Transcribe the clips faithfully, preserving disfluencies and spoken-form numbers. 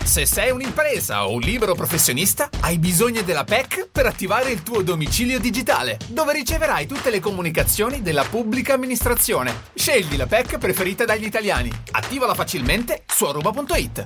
Se sei un'impresa o un libero professionista, hai bisogno della P E C per attivare il tuo domicilio digitale, dove riceverai tutte le comunicazioni della pubblica amministrazione. Scegli la P E C preferita dagli italiani. Attivala facilmente su aruba punto it.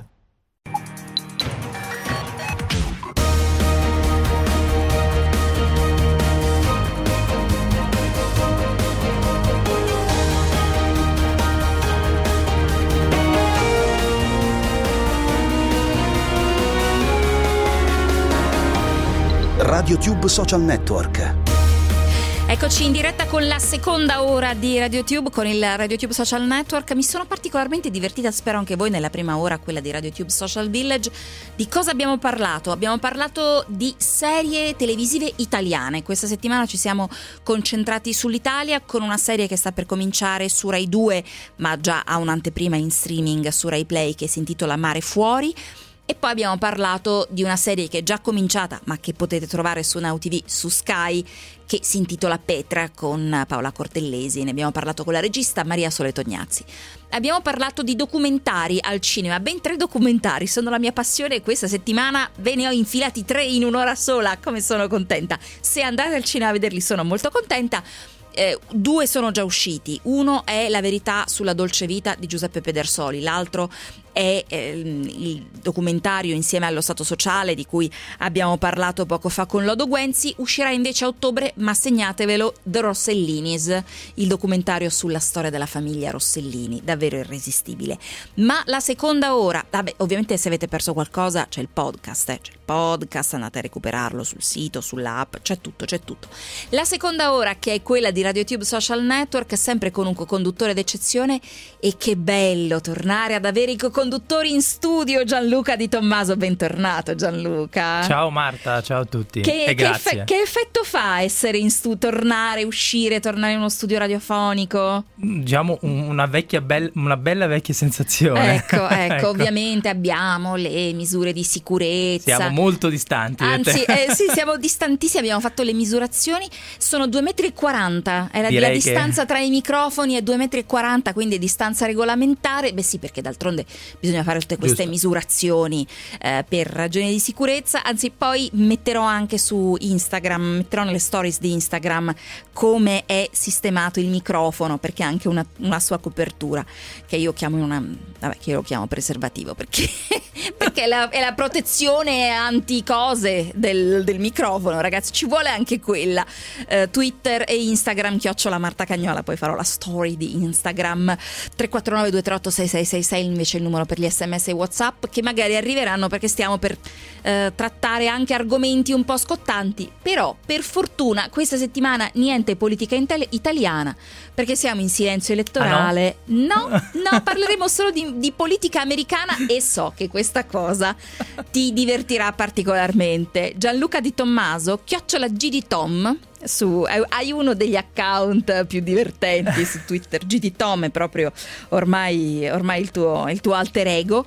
RadioTube Social Network. Eccoci in diretta con la seconda ora di RadioTube, con il RadioTube Social Network. Mi sono particolarmente divertita, spero anche voi, nella prima ora, quella di RadioTube Social Village. Di cosa abbiamo parlato? Abbiamo parlato di serie televisive italiane. Questa settimana ci siamo concentrati sull'Italia con una serie che sta per cominciare su Rai due, ma già ha un'anteprima in streaming su Rai Play, che si intitola Mare Fuori. E poi abbiamo parlato di una serie che è già cominciata, ma che potete trovare su Now T V, su Sky, che si intitola Petra, con Paola Cortellesi. Ne abbiamo parlato con la regista Maria Sole Tognazzi. Abbiamo parlato di documentari al cinema, ben tre documentari, sono la mia passione, e questa settimana ve ne ho infilati tre in un'ora sola. Come sono contenta! Se andate al cinema a vederli sono molto contenta. Eh, due sono già usciti. Uno è La verità sulla dolce vita di Giuseppe Pedersoli, l'altro è eh, il documentario Insieme allo Stato Sociale, di cui abbiamo parlato poco fa con Lodo Guenzi. Uscirà invece a ottobre, ma segnatevelo, The Rossellinis, il documentario sulla storia della famiglia Rossellini, davvero irresistibile. Ma la seconda ora, vabbè, ovviamente se avete perso qualcosa c'è il podcast, eh, c'è il podcast, andate a recuperarlo sul sito, sull'app, c'è tutto, c'è tutto. La seconda ora, che è quella di RadioTube Social Network, sempre con un co-conduttore d'eccezione, e che bello tornare ad avere i co-conduttori in studio. Gianluca Di Tommaso, bentornato Gianluca. Ciao Marta, ciao a tutti che, e che grazie. Effe- che effetto fa essere in studio, tornare, uscire, tornare in uno studio radiofonico? Diciamo una vecchia bella, una bella vecchia sensazione. Ecco, ecco, ecco, ovviamente abbiamo le misure di sicurezza. Siamo molto distanti. Anzi, eh, sì, siamo distantissimi, abbiamo fatto le misurazioni, sono due metri e quaranta, è la, la distanza che... tra i microfoni è due metri e quaranta, quindi distanza regolamentare. Beh sì, perché d'altronde bisogna fare tutte queste Giusto. misurazioni eh, per ragioni di sicurezza. Anzi, poi metterò anche su Instagram, metterò nelle stories di Instagram come è sistemato il microfono, perché ha anche una, una sua copertura, che io chiamo una vabbè, che io lo chiamo preservativo, perché, perché è, la, è la protezione anti-cose del, del microfono, ragazzi, ci vuole anche quella. eh, Twitter e Instagram, chiocciola Marta Cagnola, poi farò la story di Instagram. Tre quattro nove due tre otto sei sei sei sei invece il numero per gli sms e WhatsApp, che magari arriveranno, perché stiamo per eh, trattare anche argomenti un po' scottanti. Però per fortuna questa settimana niente politica intel- italiana, perché siamo in silenzio elettorale. Ah, no? no, no, parleremo solo di, di politica americana, e so che questa cosa ti divertirà particolarmente. Gianluca Di Tommaso, chiocciola G di Tom. Su, hai uno degli account più divertenti su Twitter. G D Tom è proprio ormai, ormai il, tuo, il tuo alter ego.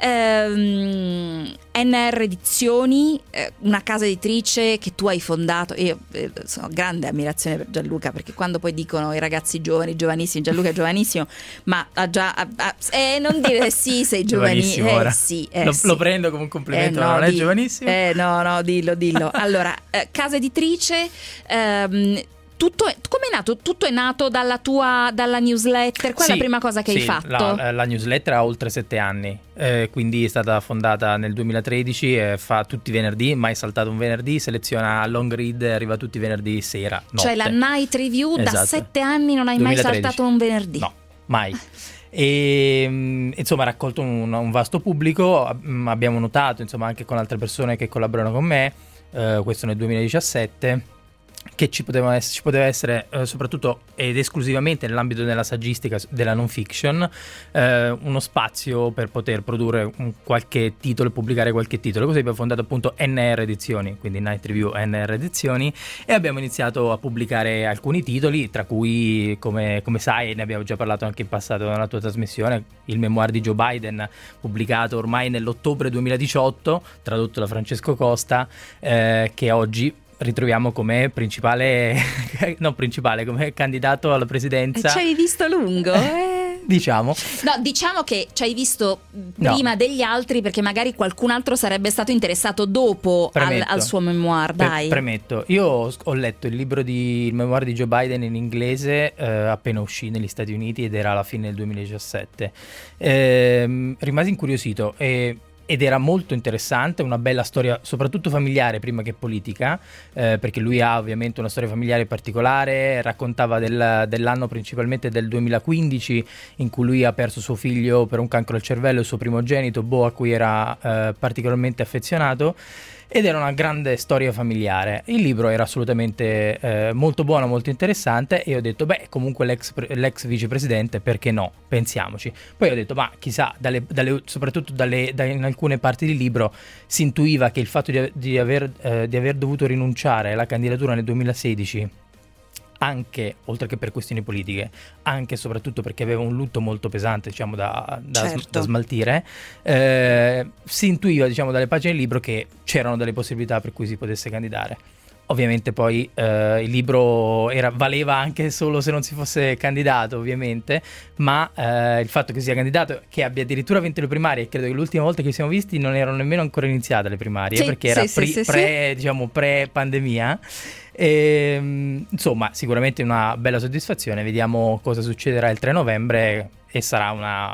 ehm, N R Edizioni, eh, una casa editrice che tu hai fondato. Io eh, sono grande ammirazione per Gianluca, perché quando poi dicono i ragazzi giovani, giovanissimi, Gianluca è giovanissimo, ma ha già ha, ha, eh, non dire sì, sei giovanissimo, eh, sì, eh, lo, sì. lo prendo come un complimento, eh, no, non è di, giovanissimo? Eh no, no, dillo, dillo. Allora, eh, casa editrice. Ehm, tutto è, come è nato? Tutto è nato dalla tua dalla newsletter? Qual è sì, la prima cosa che sì, hai fatto? La, la newsletter ha oltre sette anni, eh, quindi è stata fondata nel duemilatredici, eh, fa tutti i venerdì, mai saltato un venerdì, seleziona long read e arriva tutti i venerdì sera, notte. Cioè la night review, esatto. Da sette anni non hai duemilatredici. Mai saltato un venerdì? No, mai. E insomma ha raccolto un, un vasto pubblico. Abbiamo notato, insomma, anche con altre persone che collaborano con me, eh, questo nel duemiladiciassette, che ci poteva essere, ci poteva essere eh, soprattutto ed esclusivamente nell'ambito della saggistica, della non fiction, eh, uno spazio per poter produrre un qualche titolo e pubblicare qualche titolo. Così abbiamo fondato appunto N R Edizioni, quindi Night Review N R Edizioni, e abbiamo iniziato a pubblicare alcuni titoli, tra cui, come, come sai, ne abbiamo già parlato anche in passato nella tua trasmissione, il memoir di Joe Biden, pubblicato ormai nell'ottobre duemiladiciotto, tradotto da Francesco Costa, eh, che oggi ritroviamo come principale, no principale, come candidato alla presidenza. Ci hai visto lungo, eh? diciamo. No, diciamo che ci hai visto prima no. degli altri, perché magari qualcun altro sarebbe stato interessato dopo al, al suo memoir, dai. Pre- premetto, io ho letto il libro di il memoir di Joe Biden in inglese eh, appena uscì negli Stati Uniti ed era alla fine del duemiladiciassette. Eh, rimasi incuriosito e ed era molto interessante, una bella storia soprattutto familiare prima che politica, eh, perché lui ha ovviamente una storia familiare particolare, raccontava del, dell'anno principalmente del duemilaquindici in cui lui ha perso suo figlio per un cancro al cervello, il suo primogenito Bo, a cui era eh, particolarmente affezionato, ed era una grande storia familiare. Il libro era assolutamente eh, molto buono, molto interessante, e ho detto beh, comunque l'ex, l'ex vicepresidente, perché no? Pensiamoci. Poi ho detto ma chissà, dalle, dalle, soprattutto dalle, da, in alcune parti del libro si intuiva che il fatto di, di, aver, eh, di aver dovuto rinunciare alla candidatura nel duemilasedici, anche, oltre che per questioni politiche, anche e soprattutto perché aveva un lutto molto pesante, diciamo, da, da, certo. da smaltire, eh, si intuiva, diciamo, dalle pagine del libro che c'erano delle possibilità per cui si potesse candidare. Ovviamente poi eh, il libro era, valeva anche solo se non si fosse candidato, ovviamente, ma eh, il fatto che sia candidato, che abbia addirittura vinto le primarie, credo che l'ultima volta che ci siamo visti non erano nemmeno ancora iniziate le primarie, sì, perché era sì, pre, sì, pre, sì. diciamo, pre-pandemia. E, insomma, sicuramente una bella soddisfazione. Vediamo cosa succederà il tre novembre, e sarà una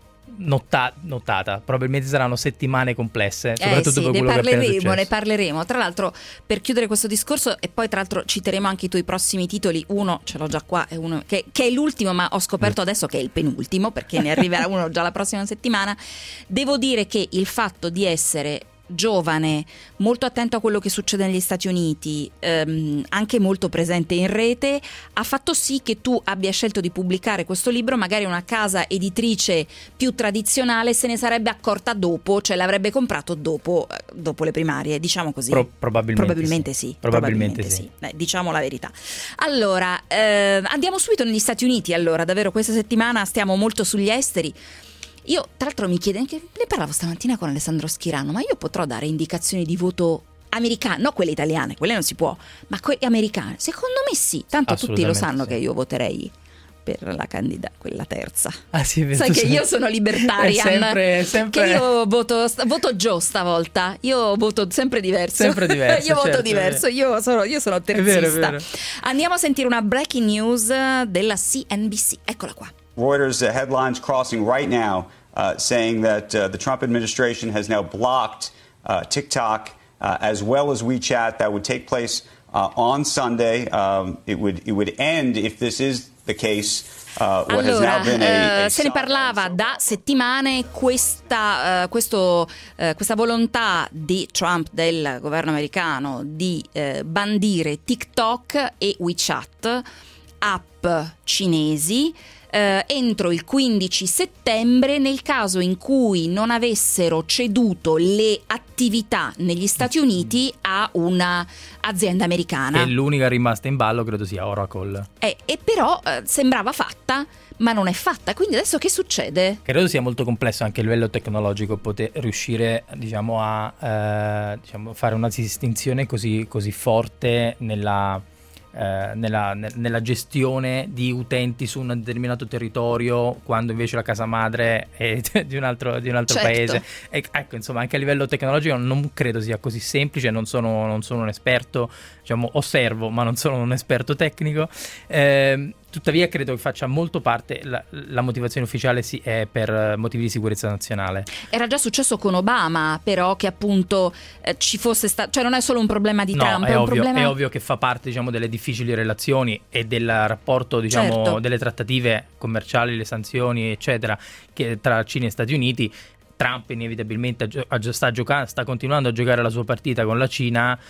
notta- nottata. Probabilmente saranno settimane complesse, soprattutto eh sì, per ne quello che è appena parleremo, successo. ne parleremo. Tra l'altro, per chiudere questo discorso, e poi tra l'altro citeremo anche i tuoi prossimi titoli. Uno ce l'ho già qua, è uno che, che è l'ultimo, ma ho scoperto adesso che è il penultimo, perché ne arriverà uno già la prossima settimana. Devo dire che il fatto di essere giovane, molto attento a quello che succede negli Stati Uniti, ehm, anche molto presente in rete, ha fatto sì che tu abbia scelto di pubblicare questo libro. Magari una casa editrice più tradizionale se ne sarebbe accorta dopo, cioè l'avrebbe comprato dopo, dopo le primarie, diciamo così. Pro- probabilmente, probabilmente sì, sì. Probabilmente, probabilmente sì, sì. Dai, diciamo la verità. Allora, eh, andiamo subito negli Stati Uniti. Allora, davvero questa settimana stiamo molto sugli esteri. Io, tra l'altro, mi chiedo, ne parlavo stamattina con Alessandro Schirano, ma io potrò dare indicazioni di voto americane, no quelle italiane, quelle non si può, ma quelle americane? Secondo me sì, tanto tutti lo sanno sì. Che io voterei per la candidata, quella terza. Ah, sì, sai che io sono libertarian, sempre, sempre... che io voto, voto Joe stavolta, io voto sempre diverso, sempre diverso io certo, voto diverso, io sono, io sono terzista. È vero, è vero. Andiamo a sentire una breaking news della C N B C, eccola qua. Reuters uh, headlines crossing right now uh, saying that uh, the Trump administration has now blocked uh, TikTok uh, as well as WeChat. That would take place uh, on Sunday. Um, it would it would end if this is the case. Uh, what allora, has now been a, a uh, se ne parlava da settimane questa, uh, questo, uh, questa volontà di Trump, del governo americano, di uh, bandire TikTok e WeChat, app cinesi, eh, entro il quindici settembre, nel caso in cui non avessero ceduto le attività negli Stati Uniti a una azienda americana. E l'unica rimasta in ballo credo sia Oracle. Eh, e però eh, sembrava fatta, ma non è fatta. Quindi adesso che succede? Credo sia molto complesso anche a livello tecnologico poter riuscire, diciamo, a eh, diciamo, fare una distinzione così, così forte nella... Eh, nella, nella gestione di utenti su un determinato territorio, quando invece la casa madre è di un altro, di un altro certo. paese. E, ecco, insomma, anche a livello tecnologico non credo sia così semplice. Non sono, non sono un esperto, diciamo, osservo, ma non sono un esperto tecnico. Eh, tuttavia credo che faccia molto parte, la, la motivazione ufficiale sì, è per motivi di sicurezza nazionale. Era già successo con Obama, però, che appunto eh, ci fosse stato, cioè non è solo un problema di no, Trump, è, è un ovvio, problema... è ovvio che fa parte, diciamo, delle difficili relazioni e del rapporto, diciamo, certo. delle trattative commerciali, le sanzioni eccetera, che tra Cina e Stati Uniti. Trump inevitabilmente sta giocando, sta continuando a giocare la sua partita con la Cina,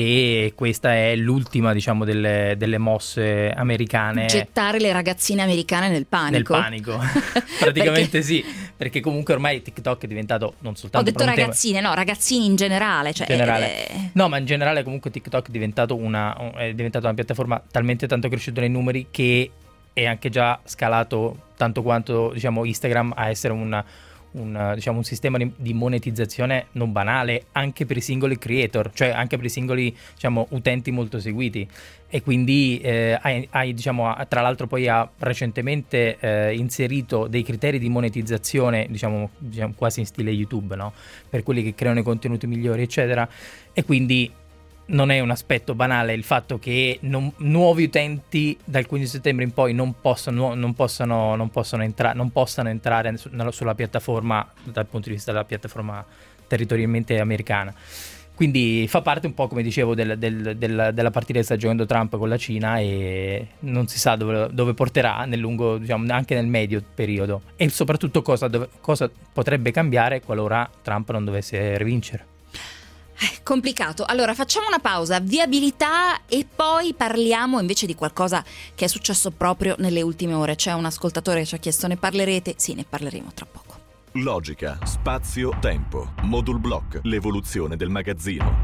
e questa è l'ultima, diciamo, delle, delle mosse americane. Gettare le ragazzine americane nel panico. Nel panico, praticamente perché... sì, perché comunque ormai TikTok è diventato non soltanto... Ho detto ragazzine, tema... no, ragazzini in generale. Cioè, in generale. Eh... No, ma in generale comunque TikTok è diventato una, è diventata una piattaforma talmente tanto cresciuta nei numeri che è anche già scalato tanto quanto, diciamo, Instagram a essere una... un, diciamo, un sistema di, di monetizzazione non banale anche per i singoli creator, cioè anche per i singoli, diciamo, utenti molto seguiti. E quindi eh, hai, hai, diciamo, tra l'altro poi ha recentemente eh, inserito dei criteri di monetizzazione, diciamo, diciamo quasi in stile YouTube, no? Per quelli che creano i contenuti migliori, eccetera. E quindi non è un aspetto banale il fatto che non, nuovi utenti dal quindici settembre in poi non possono, non possono, non possono entrare, non possano entrare su, sulla piattaforma dal punto di vista della piattaforma territorialmente americana. Quindi fa parte un po', come dicevo, del, del, del, della partita che sta giocando Trump con la Cina, e non si sa dove, dove porterà nel lungo, diciamo, anche nel medio periodo, e soprattutto cosa, dove, cosa potrebbe cambiare qualora Trump non dovesse rivincere. Eh, complicato. Allora facciamo una pausa, viabilità, e poi parliamo invece di qualcosa che è successo proprio nelle ultime ore. C'è un ascoltatore che ci ha chiesto: ne parlerete? Sì, ne parleremo tra poco. Logica, spazio, tempo. Modul Block, l'evoluzione del magazzino.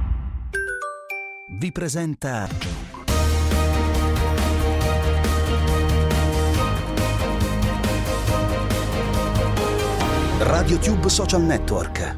Vi presenta RadioTube Social Network.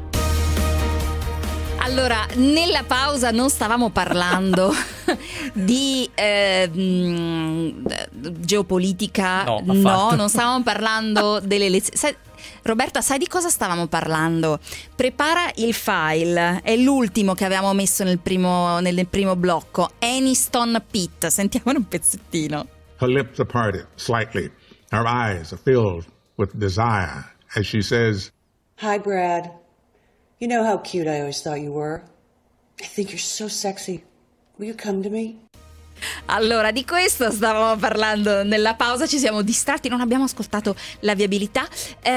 Allora, nella pausa non stavamo parlando di eh, mh, geopolitica, no, no, non stavamo parlando delle elezioni. Roberta, sai di cosa stavamo parlando? Prepara il file, è l'ultimo che avevamo messo nel primo, nel primo blocco, Aniston Pitt. Sentiamone un pezzettino. Her lips are parted slightly. Her eyes are filled with desire as she says, "Hi, Brad. You know how cute I always thought you were. I think you're so sexy. Will you come to me?" Allora, di questo stavamo parlando nella pausa, ci siamo distratti, non abbiamo ascoltato la viabilità.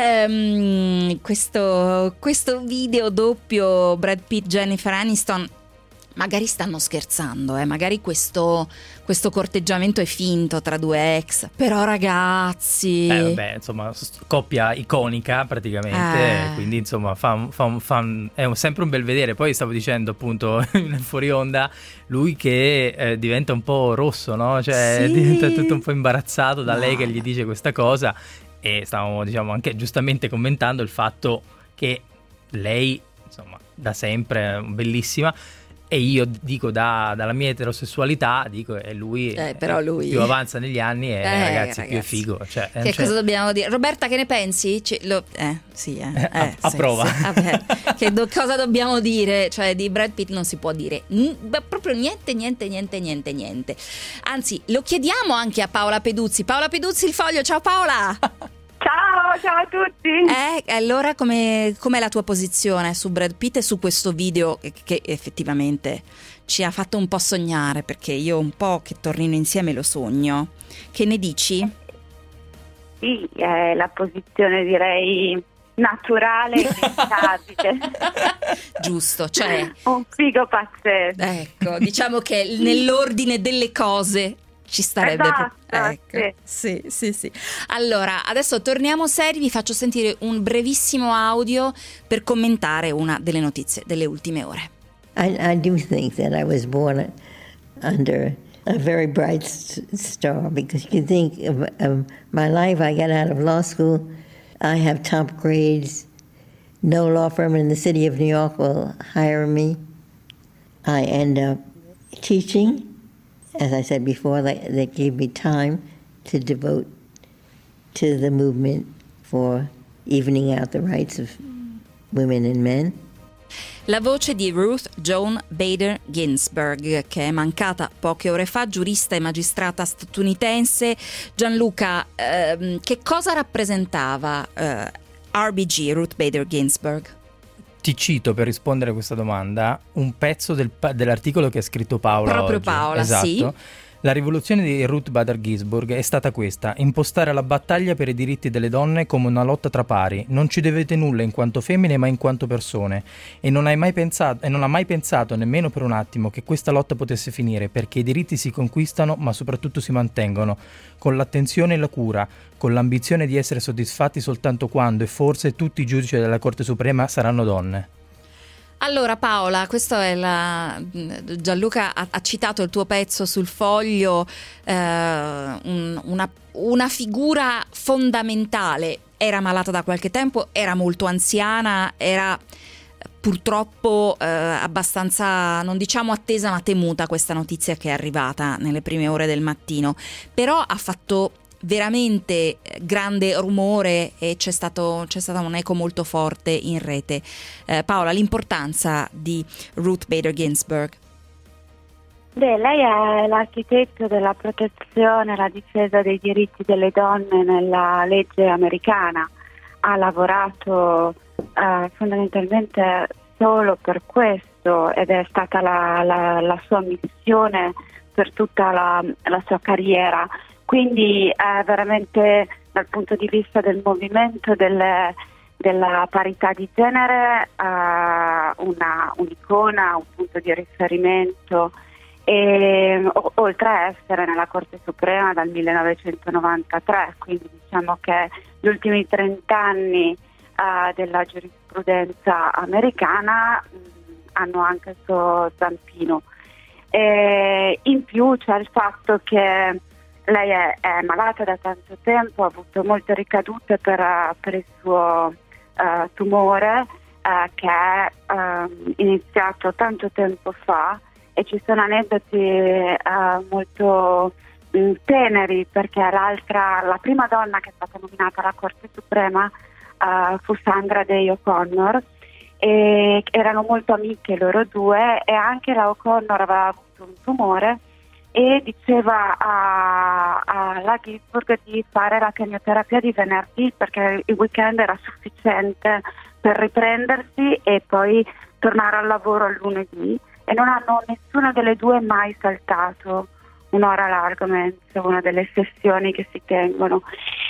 Ehm, questo, questo video doppio Brad Pitt, Jennifer Aniston, magari stanno scherzando, eh? Magari questo, questo corteggiamento è finto tra due ex, però ragazzi... Eh vabbè, insomma, coppia iconica praticamente, eh. quindi insomma fa, fa, fa, è un, sempre un bel vedere. Poi stavo dicendo appunto nel fuori onda, lui che eh, diventa un po' rosso, no? Cioè sì. diventa tutto un po' imbarazzato da no. lei che gli dice questa cosa, e stavamo, diciamo, anche giustamente commentando il fatto che lei, insomma, da sempre bellissima. E io dico da, dalla mia eterosessualità, dico è lui, eh, però lui più avanza negli anni e eh, ragazzi, ragazzi più è figo. Cioè, che cosa dobbiamo dire? Roberta, che ne pensi? C- lo, eh, sì, eh, eh, a, a sì, prova. Sì, vabbè. Che do, cosa dobbiamo dire? Cioè di Brad Pitt non si può dire n- proprio niente, niente, niente, niente, niente. Anzi, lo chiediamo anche a Paola Peduzzi. Paola Peduzzi, Il Foglio. Ciao Paola! Ciao, ciao a tutti. Eh, allora come com'è la tua posizione su Brad Pitt e su questo video che, che effettivamente ci ha fatto un po' sognare, perché io un po' che tornino insieme lo sogno. Che ne dici? Sì, è la posizione direi naturale e inevitabile. Giusto, cioè un figo pazzesco. Ecco, diciamo che nell'ordine delle cose ci starebbe. Esatto, ecco. Sì, sì, sì. Allora, adesso torniamo seri, vi faccio sentire un brevissimo audio per commentare una delle notizie delle ultime ore. I, I do think that I was born under a very bright star, because you think of, of my life. I got out of law school, I have top grades, no law firm in the city of New York will hire me. I end up teaching. As I said before, they, they gave me time to devote to the movement for evening out the rights of women and men. La voce di Ruth Joan Bader Ginsburg, che è mancata poche ore fa, giurista e magistrata statunitense. Gianluca, ehm, che cosa rappresentava eh, R B G, Ruth Bader Ginsburg? Ti cito, per rispondere a questa domanda, un pezzo del, dell'articolo che ha scritto Paola Proprio oggi. Paola, esatto. sì. La rivoluzione di Ruth Bader Ginsburg è stata questa: impostare la battaglia per i diritti delle donne come una lotta tra pari. Non ci dovete nulla in quanto femmine, ma in quanto persone. E non hai mai pensato, e non ha mai pensato nemmeno per un attimo che questa lotta potesse finire, perché i diritti si conquistano, ma soprattutto si mantengono, con l'attenzione e la cura, con l'ambizione di essere soddisfatti soltanto quando, e forse, tutti i giudici della Corte Suprema saranno donne. Allora Paola, questo è la Gianluca ha, ha citato il tuo pezzo sul Foglio, eh, un, una, una figura fondamentale. Era malata da qualche tempo, era molto anziana, era purtroppo eh, abbastanza, non diciamo attesa, ma temuta questa notizia che è arrivata nelle prime ore del mattino. Però ha fatto veramente grande rumore e c'è stato c'è stata un eco molto forte in rete. Eh, Paola, l'importanza di Ruth Bader Ginsburg. Beh, lei è l'architetto della protezione e la difesa dei diritti delle donne nella legge americana. Ha lavorato eh, fondamentalmente solo per questo ed è stata la, la, la sua missione per tutta la, la sua carriera. Quindi è veramente, dal punto di vista del movimento delle, della parità di genere, uh, una, un'icona, un punto di riferimento, e, o, oltre a essere nella Corte Suprema dal millenovecentonovantatré, quindi diciamo che gli ultimi trent'anni uh, della giurisprudenza americana mh, hanno anche il suo zampino. E in più c'è il fatto che lei è, è malata da tanto tempo, ha avuto molte ricadute per, per il suo uh, tumore uh, che è uh, iniziato tanto tempo fa, e ci sono aneddoti uh, molto um, teneri, perché l'altra, la prima donna che è stata nominata alla Corte Suprema uh, fu Sandra Day O'Connor, e erano molto amiche loro due, e anche la O'Connor aveva avuto un tumore e diceva alla Ginsburg di fare la chemioterapia di venerdì perché il weekend era sufficiente per riprendersi e poi tornare al lavoro il lunedì, e non hanno nessuna delle due mai saltato un'ora l'argomento, una delle sessioni che si tengono.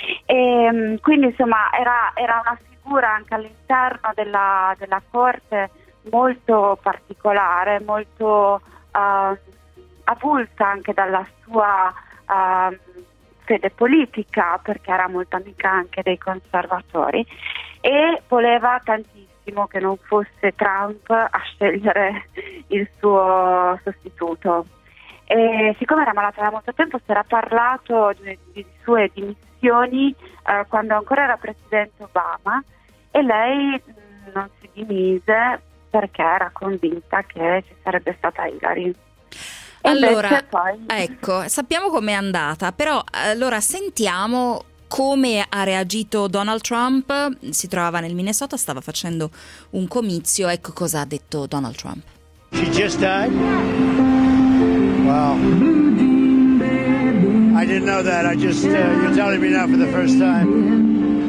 E quindi insomma era, era una figura anche all'interno della, della corte molto particolare, molto uh, avulsa anche dalla sua uh, fede politica, perché era molto amica anche dei conservatori, e voleva tantissimo che non fosse Trump a scegliere il suo sostituto. E siccome era malata da molto tempo, si era parlato di, di sue dimissioni uh, quando ancora era presidente Obama, e lei mh, non si dimise perché era convinta che ci sarebbe stata Hillary. Allora, poi... ecco, sappiamo com'è andata, però allora sentiamo come ha reagito Donald Trump. Si trovava nel Minnesota, stava facendo un comizio, ecco cosa ha detto Donald Trump. She just died? Wow. I didn't know that. I just, uh, you're telling me now for the first time.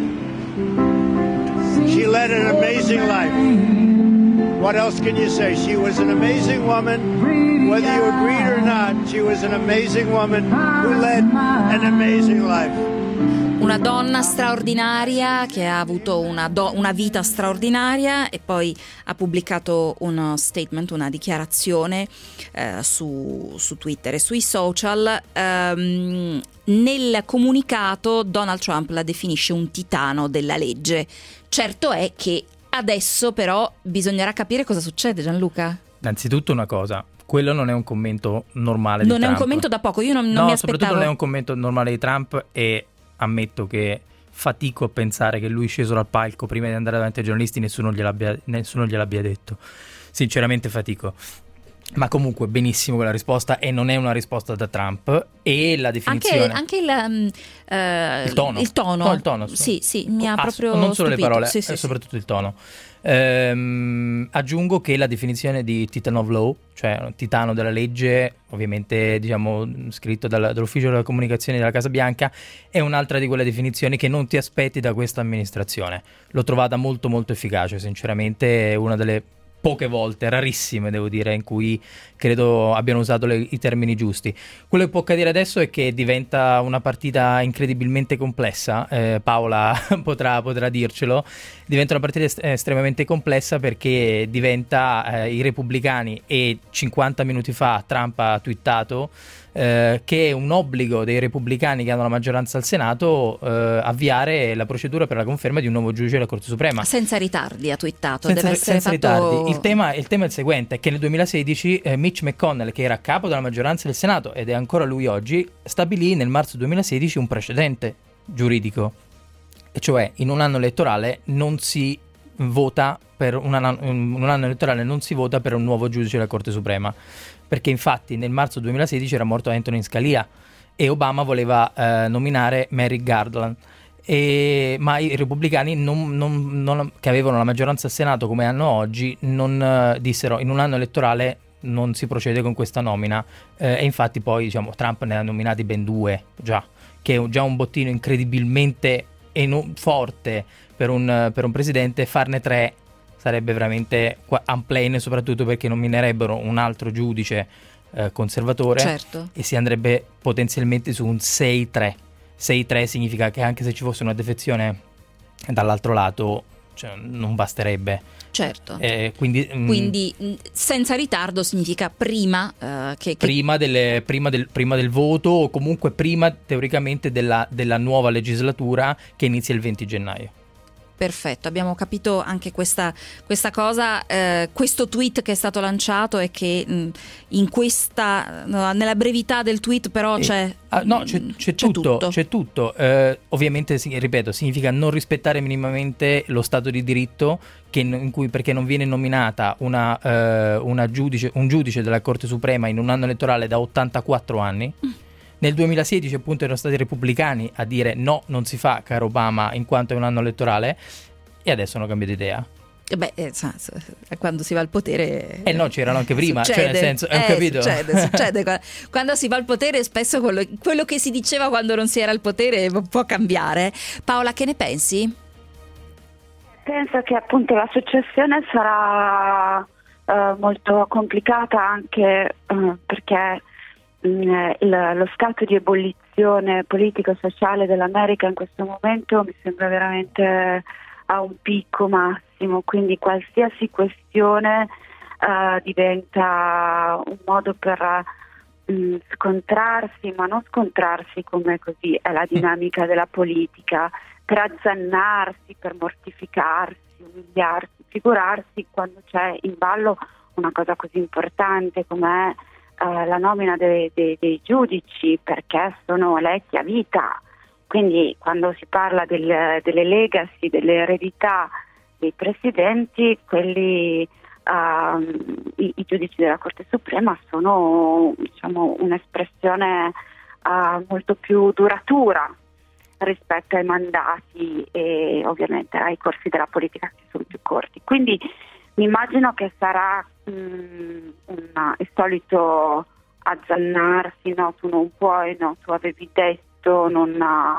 She led an amazing life. What else can you say? She was an amazing woman. Whether you agreed or not, she was an amazing woman who led an amazing life. Una donna straordinaria che ha avuto una, do- una vita straordinaria, e poi ha pubblicato uno statement, una dichiarazione eh, su, su Twitter e sui social. Um, nel comunicato Donald Trump la definisce un titano della legge. Certo è che adesso però bisognerà capire cosa succede, Gianluca. Innanzitutto una cosa, quello non è un commento normale non di Trump. Non è un commento da poco, io non, non no, mi aspettavo. soprattutto non è un commento normale di Trump, e ammetto che fatico a pensare che lui, sceso dal palco prima di andare davanti ai giornalisti, nessuno gliel'abbia, nessuno gliel'abbia detto. Sinceramente fatico. Ma comunque benissimo quella risposta, e non è una risposta da Trump. E la definizione, anche, anche il, um, uh, il tono, il tono, no, il tono sì, sì, mi ha ah, proprio non solo stupito. le parole, sì, sì, eh, sì. soprattutto il tono. Ehm, aggiungo che la definizione di Titan of Law, cioè titano della legge, ovviamente diciamo scritto dal, dall'ufficio della comunicazione della Casa Bianca, è un'altra di quelle definizioni che non ti aspetti da questa amministrazione. L'ho trovata molto molto efficace, sinceramente è una delle poche volte, rarissime devo dire, in cui credo abbiano usato le, i termini giusti. Quello che può accadere adesso è che diventa una partita incredibilmente complessa, eh, Paola potrà, potrà dircelo, diventa una partita est- estremamente complessa, perché diventa eh, i repubblicani, e cinquanta minuti fa Trump ha twittato eh, che è un obbligo dei repubblicani che hanno la maggioranza al Senato eh, avviare la procedura per la conferma di un nuovo giudice della Corte Suprema. Senza ritardi, ha twittato. Senza, deve essere senza fatto... ritardi. Il tema, il tema è il seguente, è che nel duemilasedici eh, Mitch McConnell, che era capo della maggioranza del Senato ed è ancora lui oggi, stabilì nel marzo duemilasedici un precedente giuridico, e cioè in un anno elettorale non si vota per un anno, un anno elettorale non si vota per un nuovo giudice della Corte Suprema, perché infatti nel marzo duemilasedici era morto Antonin Scalia e Obama voleva eh, nominare Merrick Garland. E, ma i repubblicani non, non, non, che avevano la maggioranza al Senato come hanno oggi non uh, dissero in un anno elettorale non si procede con questa nomina, eh, e infatti poi diciamo Trump ne ha nominati ben due già, che è già un bottino incredibilmente eno- forte per un, per un presidente. Farne tre sarebbe veramente unplane, soprattutto perché nominerebbero un altro giudice eh, conservatore, certo. E si andrebbe potenzialmente su un sei tre. sei tre significa che anche se ci fosse una defezione dall'altro lato, cioè, non basterebbe. Certo. Eh, quindi, quindi mh, senza ritardo significa prima uh, che, che... Prima, delle, prima, del, prima del voto, o comunque prima teoricamente della, della nuova legislatura che inizia il venti gennaio. Perfetto, abbiamo capito anche questa, questa cosa, eh, questo tweet che è stato lanciato e che mh, in questa, no, nella brevità del tweet però eh, c'è... Ah, no, c'è, c'è, c'è tutto, tutto. C'è tutto. Eh, ovviamente, sì, ripeto, significa non rispettare minimamente lo Stato di diritto, che in cui, perché non viene nominata una, eh, una giudice, un giudice della Corte Suprema in un anno elettorale da ottantaquattro anni. Mm. Nel duemilasedici appunto erano stati i repubblicani a dire no, non si fa, caro Obama, in quanto è un anno elettorale, e adesso hanno cambiato idea. E beh, eh, quando si va al potere... Eh no, c'erano anche prima, succede, cioè nel senso, hai eh, capito? Succede, succede. Quando si va al potere spesso quello, quello che si diceva quando non si era al potere può cambiare. Paola, che ne pensi? Penso che appunto la successione sarà uh, molto complicata anche uh, perché Il, lo stato di ebollizione politico-sociale dell'America in questo momento mi sembra veramente a un picco massimo, quindi qualsiasi questione uh, diventa un modo per uh, scontrarsi, ma non scontrarsi come così è la dinamica della politica, per azzannarsi, per mortificarsi, umiliarsi, figurarsi quando c'è in ballo una cosa così importante come è Uh, la nomina dei, dei, dei giudici, perché sono eletti a vita. Quindi quando si parla del, delle legacy, delle eredità dei presidenti, quelli uh, i, i giudici della Corte Suprema sono, diciamo, un'espressione uh, molto più duratura rispetto ai mandati e ovviamente ai corsi della politica che sono più corti. Quindi mi immagino che sarà mh, una, il solito azzannarsi, no, tu non puoi, no, tu avevi detto, non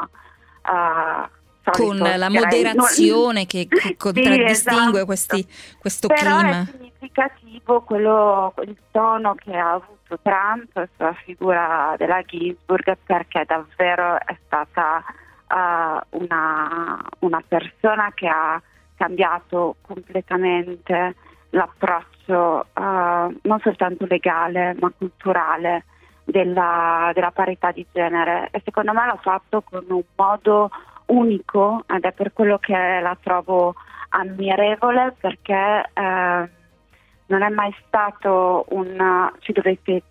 uh, con la moderazione non, che, che contraddistingue sì, esatto. questi, questo Però clima. È significativo quello, il tono che ha avuto Trump sulla figura della Ginsburg, perché davvero è stata uh, una, una persona che ha cambiato completamente l'approccio uh, non soltanto legale ma culturale della, della parità di genere, e secondo me l'ha fatto con un modo unico ed è per quello che la trovo ammirevole, perché eh, non è mai stato un ci dovete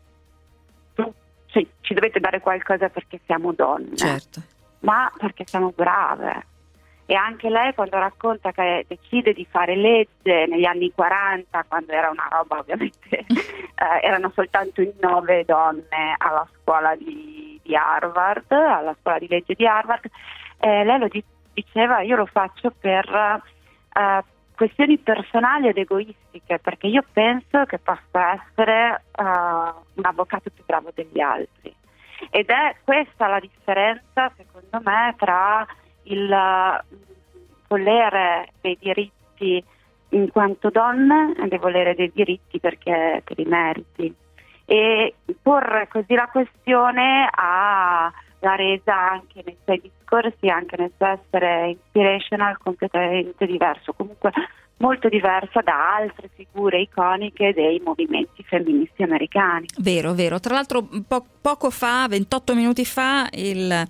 cioè, ci dovete dare qualcosa perché siamo donne, certo. ma perché siamo brave. E anche lei quando racconta che decide di fare legge negli anni quaranta, quando era una roba ovviamente, eh, erano soltanto in nove donne alla scuola di, di Harvard, alla scuola di legge di Harvard, eh, lei lo di- diceva io lo faccio per eh, questioni personali ed egoistiche, perché io penso che possa essere eh, un avvocato più bravo degli altri. Ed è questa la differenza, secondo me, tra il volere dei diritti in quanto donna e il volere dei diritti perché per i meriti, e porre così la questione ha la resa anche nei suoi discorsi, anche nel suo essere inspirational completamente diverso. Comunque molto diversa da altre figure iconiche dei movimenti femministi americani. Vero, vero. Tra l'altro po- poco fa, ventotto minuti fa, il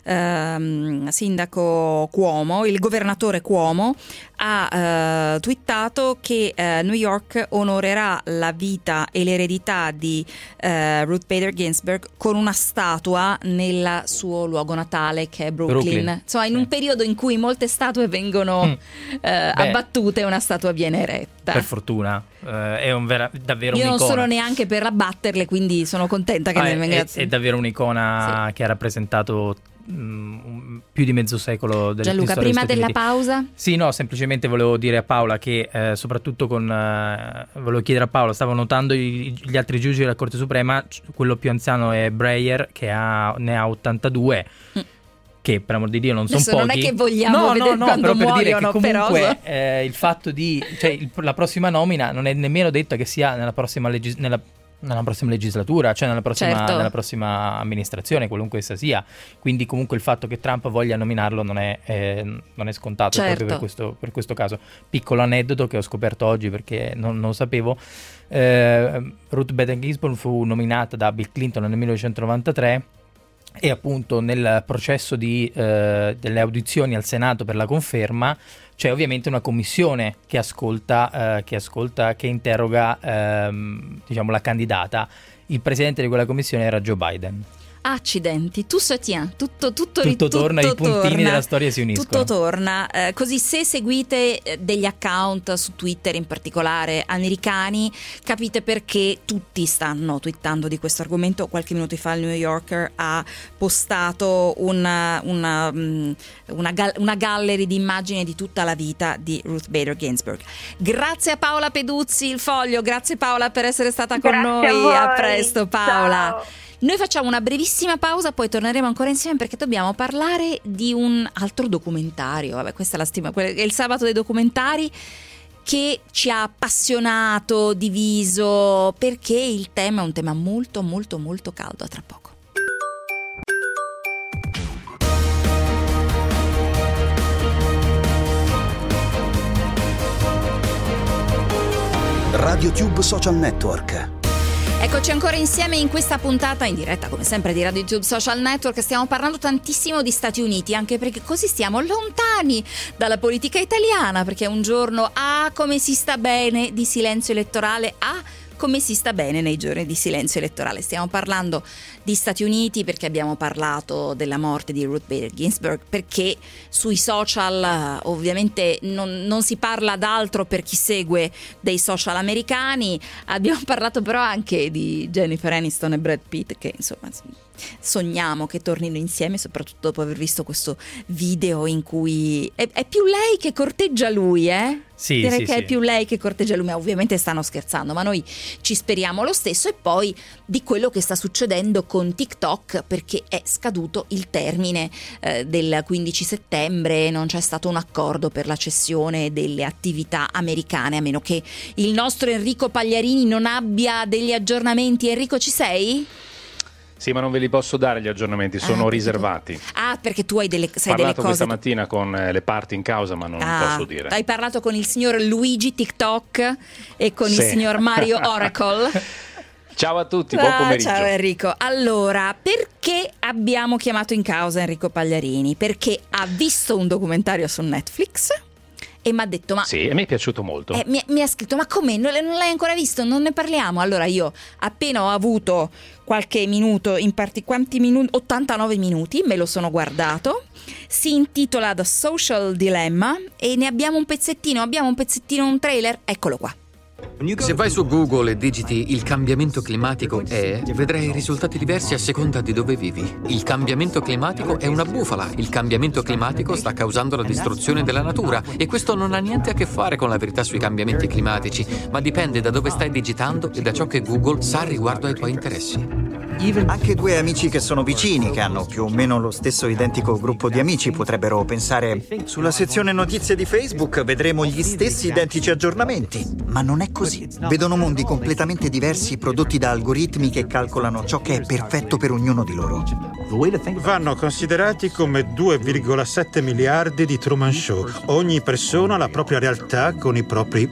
ehm, sindaco Cuomo, il governatore Cuomo, ha eh, twittato che eh, New York onorerà la vita e l'eredità di eh, Ruth Bader Ginsburg con una statua nel suo luogo natale, che è Brooklyn. Brooklyn. Insomma, in sì. un periodo in cui molte statue vengono mm. eh, abbattute, una statua viene eretta. Per fortuna, eh, è un vera, davvero Io un'icona. non sono neanche per abbatterle, quindi sono contenta che ah, ne è, venga. È, è davvero un'icona sì. che ha rappresentato mh, più di mezzo secolo delle Gianluca, storia prima degli della Stati pausa? Sì, no, semplicemente volevo dire a Paola che eh, soprattutto con eh, volevo chiedere a Paola, stavo notando i, gli altri giudici della Corte Suprema, quello più anziano è Breyer, che ha, ne ha ottantadue. Mm. Che per amor di Dio non sono pochi. Non è che vogliamo no, vedere no, no, quando però per dire che muoiono, comunque però... eh, il fatto di cioè il, la prossima nomina non è nemmeno detta che sia nella prossima legis- nella, nella prossima legislatura, cioè nella prossima, certo. nella prossima amministrazione, qualunque essa sia. Quindi comunque il fatto che Trump voglia nominarlo non è, eh, non è scontato, certo. proprio per questo, per questo caso. Piccolo aneddoto che ho scoperto oggi perché non, non lo sapevo. eh, Ruth Bader Ginsburg fu nominata da Bill Clinton nel millenovecentonovantatré e appunto nel processo di, eh, delle audizioni al Senato per la conferma c'è ovviamente una commissione che ascolta, eh, che, ascolta che interroga ehm, diciamo la candidata. Il presidente di quella commissione era Joe Biden. Accidenti, tout se tient, tutto, tutto, tutto tutto torna, tutto i puntini torna, della storia si uniscono. Tutto torna, eh, così se seguite degli account su Twitter in particolare americani, capite perché tutti stanno twittando di questo argomento. Qualche minuto fa il New Yorker ha postato una, una, una, una gallery di immagini di tutta la vita di Ruth Bader Ginsburg. Grazie a Paola Peduzzi, Il Foglio, grazie Paola per essere stata con grazie noi, a, a presto Paola. Ciao. Noi facciamo una brevissima pausa, poi torneremo ancora insieme perché dobbiamo parlare di un altro documentario. Vabbè, questa è la stima, è il sabato dei documentari che ci ha appassionato, diviso, perché il tema è un tema molto molto molto caldo. A tra poco. RadioTube Social Network. Eccoci ancora insieme in questa puntata in diretta come sempre di RadioTube Social Network. Stiamo parlando tantissimo di Stati Uniti, anche perché così stiamo lontani dalla politica italiana, perché un giorno ah come si sta bene di silenzio elettorale, ah come si sta bene nei giorni di silenzio elettorale. Stiamo parlando di Stati Uniti perché abbiamo parlato della morte di Ruth Bader Ginsburg, perché sui social ovviamente non, non si parla d'altro per chi segue dei social americani. Abbiamo parlato però anche di Jennifer Aniston e Brad Pitt, che insomma sogniamo che tornino insieme, soprattutto dopo aver visto questo video in cui è, è più lei che corteggia lui, eh? Sì, direi sì, che sì. è più lei che corteggia lui, ma ovviamente stanno scherzando, ma noi ci speriamo lo stesso. E poi di quello che sta succedendo con TikTok, perché è scaduto il termine eh, del quindici settembre, non c'è stato un accordo per la cessione delle attività americane, a meno che il nostro Enrico Pagliarini non abbia degli aggiornamenti. Enrico, ci sei? Sì, ma non ve li posso dare gli aggiornamenti, sono ah, riservati. Ah, perché tu hai delle, sai Ho parlato delle cose. questa mattina con le parti in causa, ma non ah, posso dire. Hai parlato con il signor Luigi TikTok e con sì. il signor Mario Oracle. Ciao a tutti, buon pomeriggio. Ah, ciao Enrico. Allora, perché abbiamo chiamato in causa Enrico Pagliarini? Perché ha visto un documentario su Netflix e mi ha detto ma sì, e mi è piaciuto molto. eh, mi, mi ha scritto ma come non, non l'hai ancora visto, non ne parliamo. Allora io appena ho avuto qualche minuto, in parti quanti minuti, ottantanove minuti, me lo sono guardato. Si intitola The Social Dilemma e ne abbiamo un pezzettino abbiamo un pezzettino un trailer, eccolo qua. Se vai su Google e digiti il cambiamento climatico è, vedrai risultati diversi a seconda di dove vivi. Il cambiamento climatico è una bufala. Il cambiamento climatico sta causando la distruzione della natura e questo non ha niente a che fare con la verità sui cambiamenti climatici, ma dipende da dove stai digitando e da ciò che Google sa riguardo ai tuoi interessi. Anche due amici che sono vicini, che hanno più o meno lo stesso identico gruppo di amici, potrebbero pensare: sulla sezione notizie di Facebook vedremo gli stessi identici aggiornamenti. Ma non è così. Vedono mondi completamente diversi prodotti da algoritmi che calcolano ciò che è perfetto per ognuno di loro. Vanno considerati come due virgola sette miliardi di Truman Show. Ogni persona ha la propria realtà con i propri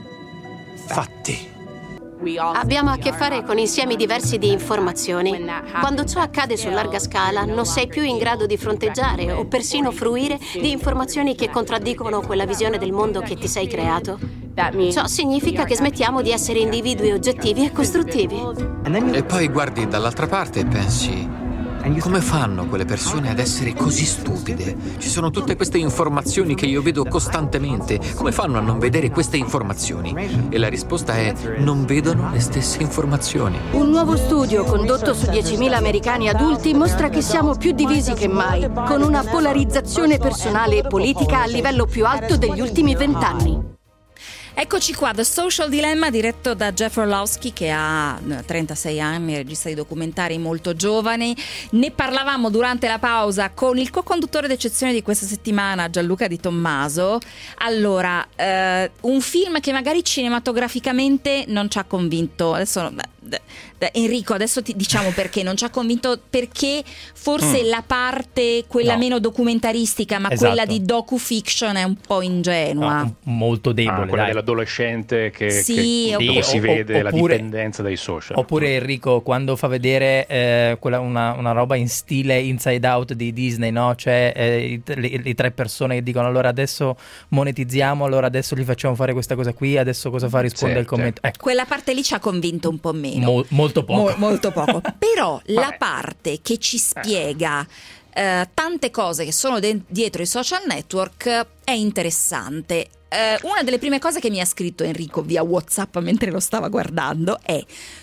fatti. Abbiamo a che fare con insiemi diversi di informazioni. Quando ciò accade su larga scala, non sei più in grado di fronteggiare o persino fruire di informazioni che contraddicono quella visione del mondo che ti sei creato. Ciò significa che smettiamo di essere individui oggettivi e costruttivi. E poi guardi dall'altra parte e pensi: come fanno quelle persone ad essere così stupide? Ci sono tutte queste informazioni che io vedo costantemente. Come fanno a non vedere queste informazioni? E la risposta è: non vedono le stesse informazioni. Un nuovo studio condotto su diecimila americani adulti mostra che siamo più divisi che mai, con una polarizzazione personale e politica a livello più alto degli ultimi vent'anni. Eccoci qua, The Social Dilemma, diretto da Jeff Orlowski, che ha trentasei anni, regista di documentari, molto giovane. Ne parlavamo durante la pausa con il co-conduttore d'eccezione di questa settimana, Gianluca Di Tommaso. Allora, eh, un film che magari cinematograficamente non ci ha convinto. Adesso Enrico, adesso ti diciamo perché non ci ha convinto, perché forse mm. la parte quella no. meno documentaristica, ma esatto. quella di docu-fiction è un po' ingenua, no, molto debole, ah, quella dai. dell'adolescente che, sì, che dove si o, vede oppure, la dipendenza dai social. Oppure Enrico quando fa vedere eh, quella, una, una roba in stile Inside Out di Disney, no? Cioè eh, le, le tre persone che dicono: allora adesso monetizziamo, allora adesso gli facciamo fare questa cosa qui, adesso cosa fa? Risponde al commento. Ecco. Quella parte lì ci ha convinto un po' meno. Mo- molto poco. Mo- molto poco. Però la parte che ci spiega eh, tante cose che sono de- dietro i social network è interessante. Eh, una delle prime cose che mi ha scritto Enrico via WhatsApp mentre lo stava guardando è: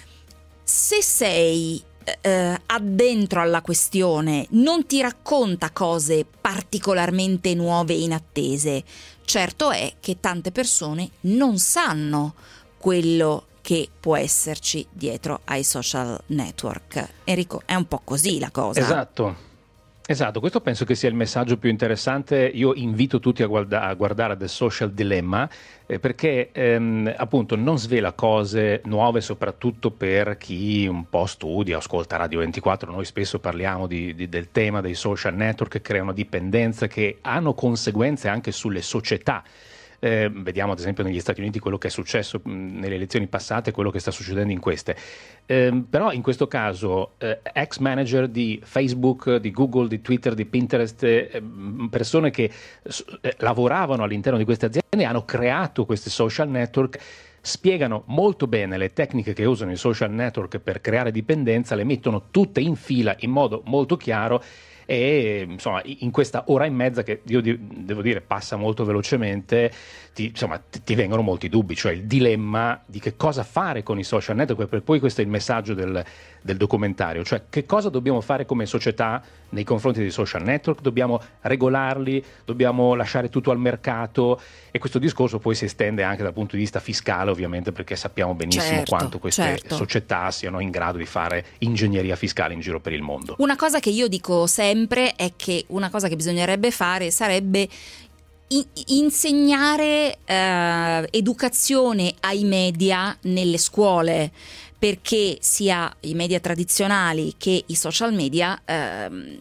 se sei eh, addentro alla questione, non ti racconta cose particolarmente nuove e inattese. Certo è che tante persone non sanno quello che può esserci dietro ai social network. Enrico, è un po' così la cosa. Esatto. Esatto, questo penso che sia il messaggio più interessante. Io invito tutti a, guarda- a guardare The Social Dilemma eh, perché ehm, appunto non svela cose nuove, soprattutto per chi un po' studia, ascolta Radio ventiquattro. Noi spesso parliamo di, di, del tema dei social network che creano dipendenza, che hanno conseguenze anche sulle società. Eh, vediamo ad esempio negli Stati Uniti quello che è successo mh, nelle elezioni passate e quello che sta succedendo in queste. Eh, però in questo caso eh, ex manager di Facebook, di Google, di Twitter, di Pinterest, eh, persone che eh, lavoravano all'interno di queste aziende, hanno creato questi social network, spiegano molto bene le tecniche che usano i social network per creare dipendenza, le mettono tutte in fila in modo molto chiaro. E insomma, in questa ora e mezza che io devo dire passa molto velocemente, ti, insomma, ti, ti vengono molti dubbi, cioè il dilemma di che cosa fare con i social network. Per poi questo è il messaggio del, del documentario, cioè che cosa dobbiamo fare come società nei confronti dei social network. Dobbiamo regolarli, dobbiamo lasciare tutto al mercato, e questo discorso poi si estende anche dal punto di vista fiscale, ovviamente, perché sappiamo benissimo certo, quanto queste certo. società siano in grado di fare ingegneria fiscale in giro per il mondo. Una cosa che io dico sempre è che una cosa che bisognerebbe fare sarebbe in- insegnare eh, educazione ai media nelle scuole, perché sia i media tradizionali che i social media eh,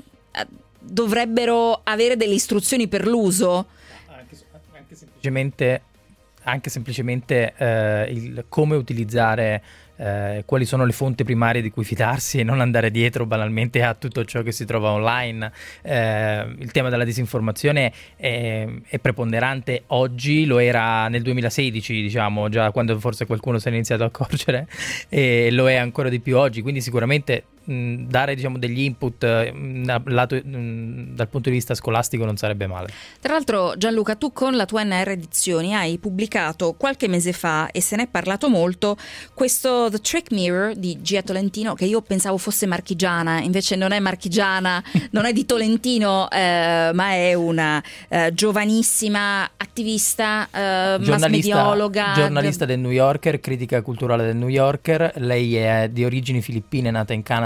dovrebbero avere delle istruzioni per l'uso. Anche, anche semplicemente, anche semplicemente eh, il come utilizzare Eh, quali sono le fonti primarie di cui fidarsi e non andare dietro banalmente a tutto ciò che si trova online. Eh, il tema della disinformazione è, è preponderante oggi, lo era nel duemilasedici, diciamo, già quando forse qualcuno si è iniziato a accorgere, e lo è ancora di più oggi, quindi sicuramente mh, dare diciamo degli input mh, lato, mh, dal punto di vista scolastico non sarebbe male. Tra l'altro, Gianluca, tu con la tua N R Edizioni hai pubblicato qualche mese fa, e se ne è parlato molto, questo The Trick Mirror di Gia Tolentino, che io pensavo fosse marchigiana, invece non è marchigiana, non è di Tolentino, eh, ma è una eh, giovanissima attivista, eh, mass-mediologa, giornalista del New Yorker, critica culturale del New Yorker. Lei è di origini filippine, nata in Canada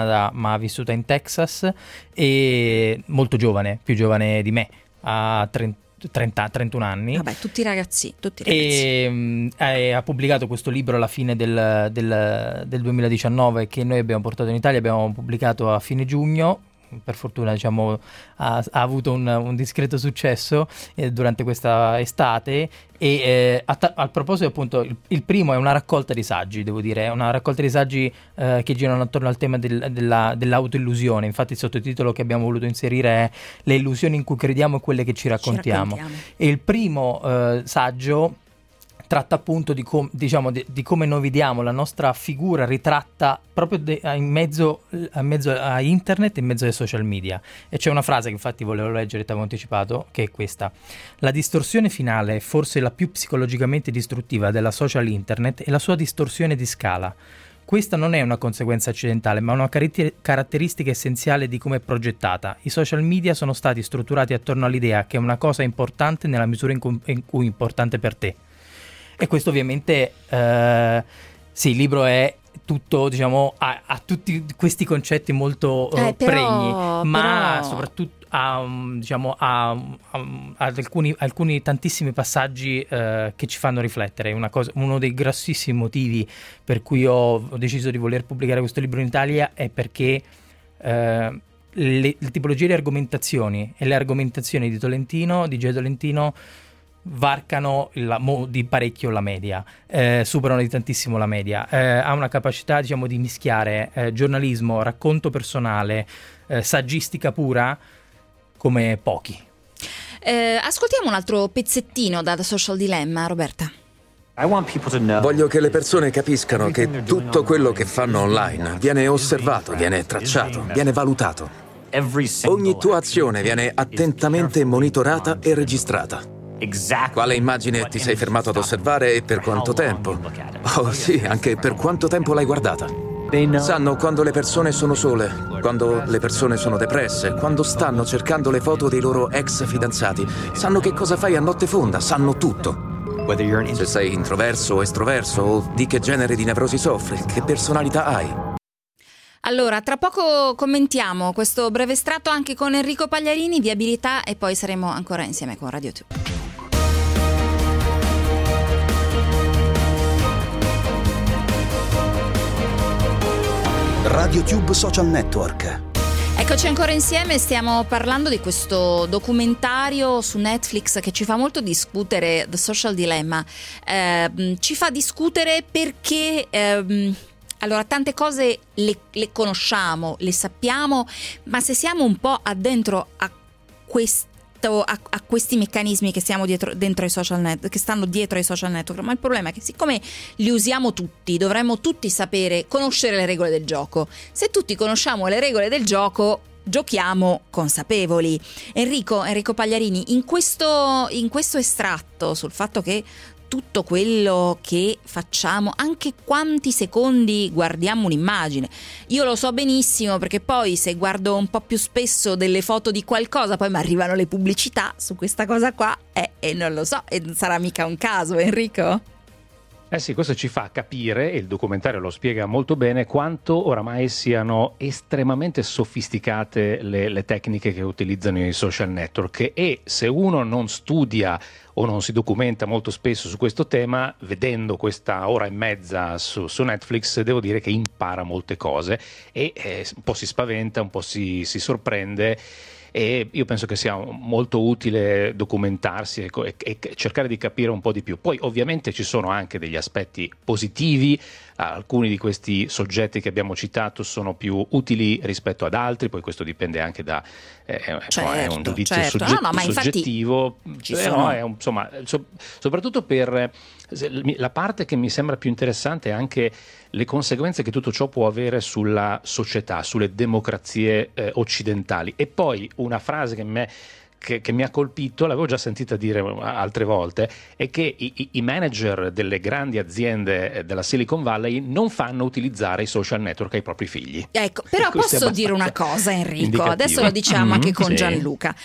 Canada ma ha vissuto in Texas, e molto giovane, più giovane di me, ha trenta, trentuno anni. Vabbè, tutti ragazzi, tutti ragazzi. E mh, ha pubblicato questo libro alla fine del, del, del duemiladiciannove, che noi abbiamo portato in Italia, abbiamo pubblicato a fine giugno. Per fortuna, diciamo, ha, ha avuto un, un discreto successo eh, durante questa estate. E eh, a, ta- a proposito, appunto, il, il primo è una raccolta di saggi, devo dire, è una raccolta di saggi eh, che girano attorno al tema del, della, dell'autoillusione. Infatti il sottotitolo che abbiamo voluto inserire è Le illusioni in cui crediamo e quelle che ci raccontiamo. Ci raccontiamo. E il primo eh, saggio tratta appunto di, com- diciamo, di, di come noi vediamo la nostra figura ritratta proprio de- in mezzo, a mezzo a internet, in mezzo ai social media. E c'è una frase che infatti volevo leggere, ti avevo anticipato, che è questa: la distorsione finale, forse la più psicologicamente distruttiva della social internet, è la sua distorsione di scala. Questa non è una conseguenza accidentale, ma una car- caratteristica essenziale di come è progettata. I social media sono stati strutturati attorno all'idea che è una cosa importante nella misura in cui, in cui è importante per te. E questo ovviamente, eh, sì, il libro è tutto, diciamo, ha, ha tutti questi concetti molto uh, eh, però, pregni, ma però... soprattutto ha, um, diciamo, ha, um, ha alcuni, alcuni tantissimi passaggi uh, che ci fanno riflettere. Una cosa, uno dei grossissimi motivi per cui ho, ho deciso di voler pubblicare questo libro in Italia è perché uh, le, le tipologie di argomentazioni e le argomentazioni di Tolentino, di J. Tolentino, varcano la, mo, di parecchio la media, eh, superano di tantissimo la media, eh, ha una capacità, diciamo, di mischiare eh, giornalismo, racconto personale, eh, saggistica pura come pochi. Eh, ascoltiamo un altro pezzettino da The Social Dilemma, Roberta. Voglio che le persone capiscano che tutto quello che fanno online viene osservato, viene tracciato, viene valutato. Ogni tua azione viene attentamente monitorata e registrata. Quale immagine ti sei fermato ad osservare e per quanto tempo? Oh sì, anche per quanto tempo l'hai guardata. Sanno quando le persone sono sole, quando le persone sono depresse, quando stanno cercando le foto dei loro ex fidanzati. Sanno che cosa fai a notte fonda, sanno tutto. Se sei introverso o estroverso, o di che genere di nevrosi soffri, che personalità hai. Allora, tra poco commentiamo questo breve estratto anche con Enrico Pagliarini, Viabilità, e poi saremo ancora insieme con Radio due. RadioTube Social Network. Eccoci ancora insieme, stiamo parlando di questo documentario su Netflix che ci fa molto discutere, The Social Dilemma. Eh, ci fa discutere perché... Eh, Allora, tante cose le, le conosciamo, le sappiamo, ma se siamo un po' addentro a questo, a, a questi meccanismi che stiamo dietro, dentro ai social net, che stanno dietro ai social network, ma il problema è che siccome li usiamo tutti, dovremmo tutti sapere, conoscere le regole del gioco. Se tutti conosciamo le regole del gioco, giochiamo consapevoli. Enrico, Enrico Pagliarini, in questo, in questo estratto sul fatto che tutto quello che facciamo, anche quanti secondi guardiamo un'immagine, io lo so benissimo perché poi se guardo un po' più spesso delle foto di qualcosa poi mi arrivano le pubblicità su questa cosa qua e eh, eh, non lo so, e non sarà mica un caso, Enrico? Eh sì, questo ci fa capire, e il documentario lo spiega molto bene, quanto oramai siano estremamente sofisticate le, le tecniche che utilizzano i social network, e se uno non studia o non si documenta molto spesso su questo tema, vedendo questa ora e mezza su, su Netflix, devo dire che impara molte cose e eh, un po' si spaventa, un po' si, si sorprende. E io penso che sia molto utile documentarsi e, e, e cercare di capire un po' di più. Poi ovviamente ci sono anche degli aspetti positivi, alcuni di questi soggetti che abbiamo citato sono più utili rispetto ad altri, poi questo dipende anche da eh, certo, è un giudizio certo. sogget- no, no, ma soggettivo, però è un, insomma, so, soprattutto per la parte che mi sembra più interessante è anche le conseguenze che tutto ciò può avere sulla società, sulle democrazie eh, occidentali. E poi una frase che me Che, che mi ha colpito, l'avevo già sentita dire altre volte, è che i, i manager delle grandi aziende della Silicon Valley non fanno utilizzare i social network ai propri figli. Ecco, però posso dire una cosa, Enrico, adesso lo diciamo mm-hmm, anche con sì. Gianluca.